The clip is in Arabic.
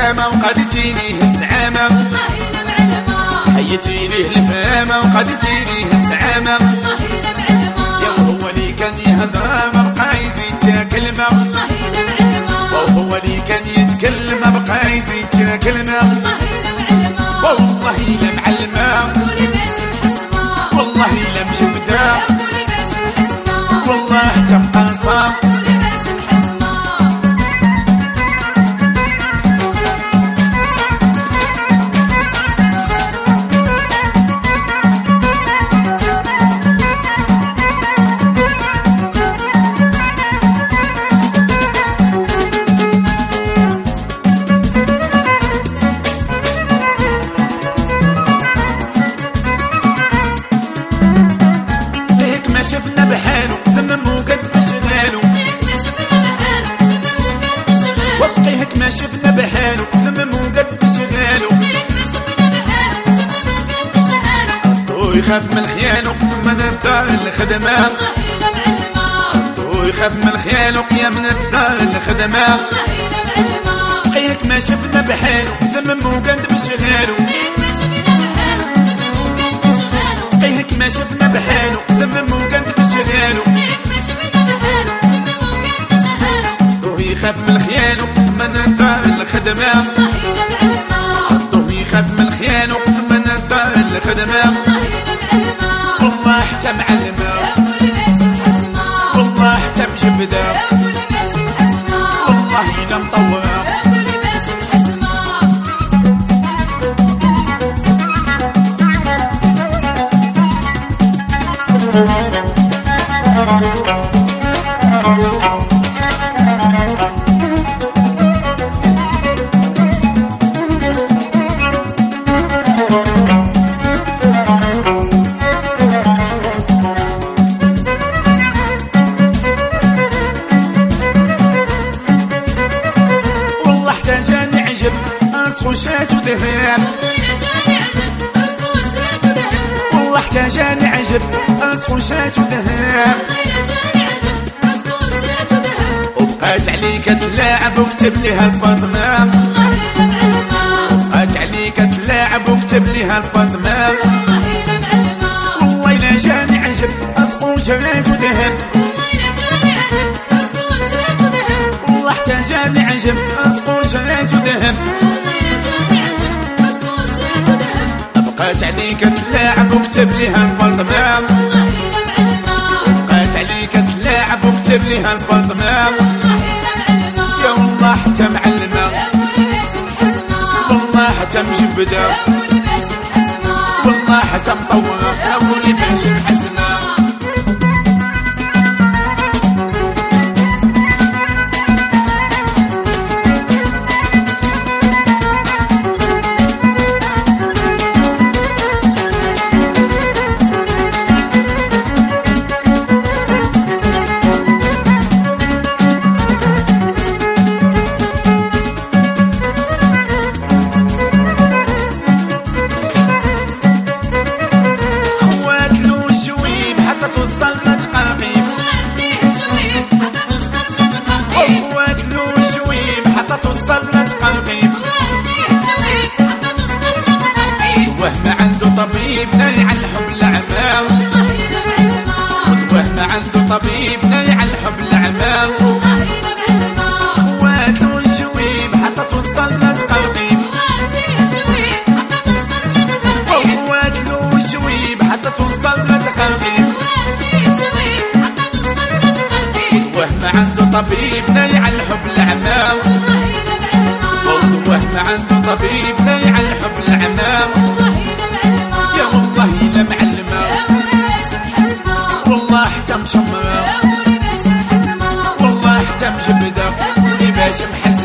الفامة وقد تجيني الزعامة، والله إلا معلمة حيتيني الفامة وقد تجيني الزعامة، والله إلا معلمة يا وهو اللي كان يهضر ما بقى يزيد تا كلمة، والله إلا معلمة وهو اللي كان يتكلم ما بقى يزيد تا كلمة، والله إلا معلمة والله إلا معلمة، قولي ماشي محسمة والله إلا مجبدة، قولي ماشي محسمة والله حتى مقاصة. قولي ماشي محسمة ما شفنا بحاله زمم وقد مشغالو، هيك ما شفنا بحاله زمم وقد مشغالو، وفقيهك ما شفنا بحاله زمم وقد مشغالو، هيك ما شفنا بحاله زمم وقد مشغالو، ويخاف من خيانه من الدار الخدمة، والله إلا معلمة ويخاف من خيانه يا من الدار الخدمة، والله إلا معلمة فقيهك ما شفنا بحاله زمم وقد مشغالو، هيك ما شفنا بحاله زمم وقد مشغالو، فقيهك ما شفنا بحاله زمم وقد مشغالو، هيك ما شفنا بحاله زمم وقد مشغالو، ويخاف من خيانه من الدار الخدمة، والله إلا معلمة ويخاف من خيانه من الدار الخدمة، والله إلا معلمة والله حتى معلمة، قولي ماشي محسمة والله حتى مجبدة، قولي ماشي محسمة والله إلا مطورة. قولي ماشي محسمة والله حتى جاني عجب أسخوشات وذهب، والله حتى جاني عجب أسخوشات وذهب، وبقات عليك تلاعب وكتب ليها الفاطمة، بقات عليك تلاعب وكتب ليها الفاطمة، والله إلا جاني عجب أسخوشات وذهب، والله حتى جاني عجب أسخوشات وذهب، بقات عليك تلاعب وكتب ليها الفاطمة، بقات عليك تلاعب وكتب ليها الفاطمة، يا والله حتى معلمة، والله حتى مجبدة، والله حتى مطورة، يا ولي ماشي محزنة. وهم عنده طبيب ناي على الحب الأعمام، وهم عنده طبيب ناي على الحب الأعمام، خوات له الجويب حتى توصل لتقرقيب، خوات له الجويب حتى توصل لتقرقيب، وهم عنده طبيب ناي على الحب الأعمام، وهم عنده طبيب ناي على الحب الأعمام، يا والله إلا معلمة، والله حتى مشمرة، والله حتى مجبدة، ولي باش محزنة.